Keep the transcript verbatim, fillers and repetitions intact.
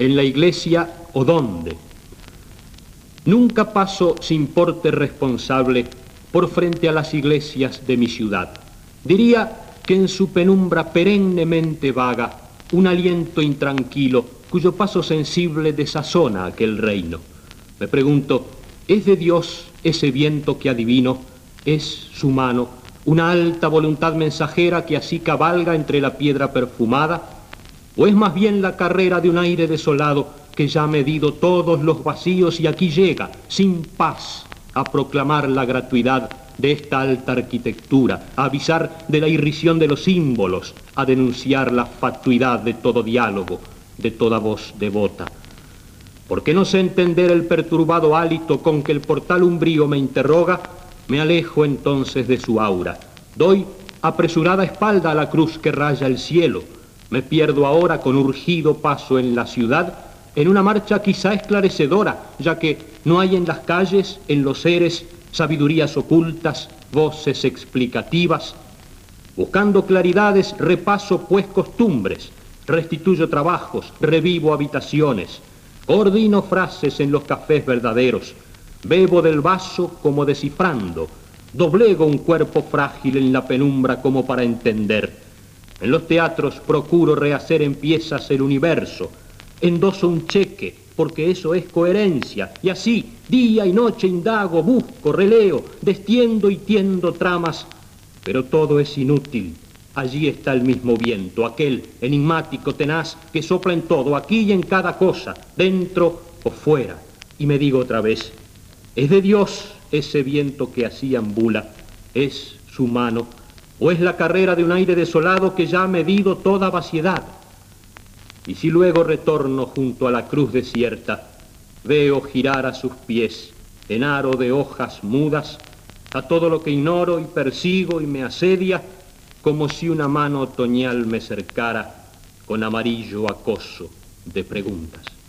¿En la iglesia o dónde? Nunca paso sin porte responsable por frente a las iglesias de mi ciudad. Diría que en su penumbra perennemente vaga un aliento intranquilo cuyo paso sensible desazona aquel reino. Me pregunto, ¿es de Dios ese viento que adivino? ¿Es su mano una alta voluntad mensajera que así cabalga entre la piedra perfumada? ¿O es más bien la carrera de un aire desolado que ya ha medido todos los vacíos y aquí llega, sin paz, a proclamar la gratuidad de esta alta arquitectura, a avisar de la irrisión de los símbolos, a denunciar la fatuidad de todo diálogo, de toda voz devota? ¿Por qué no sé entender el perturbado hálito con que el portal umbrío me interroga? Me alejo entonces de su aura. Doy apresurada espalda a la cruz que raya el cielo. Me pierdo ahora con urgido paso en la ciudad, en una marcha quizá esclarecedora, ya que no hay en las calles, en los seres, sabidurías ocultas, voces explicativas. Buscando claridades, repaso pues costumbres, restituyo trabajos, revivo habitaciones, coordino frases en los cafés verdaderos, bebo del vaso como descifrando, doblego un cuerpo frágil en la penumbra como para entender. En los teatros procuro rehacer en piezas el universo, endoso un cheque, porque eso es coherencia, y así, día y noche indago, busco, releo, destiendo y tiendo tramas, pero todo es inútil. Allí está el mismo viento, aquel enigmático tenaz que sopla en todo, aquí y en cada cosa, dentro o fuera. Y me digo otra vez, ¿es de Dios ese viento que así ambula? ¿Es su mano? ¿O es la carrera de un aire desolado que ya ha medido toda vaciedad? Y si luego retorno junto a la cruz desierta, veo girar a sus pies, en aro de hojas mudas, a todo lo que ignoro y persigo y me asedia, como si una mano otoñal me cercara con amarillo acoso de preguntas.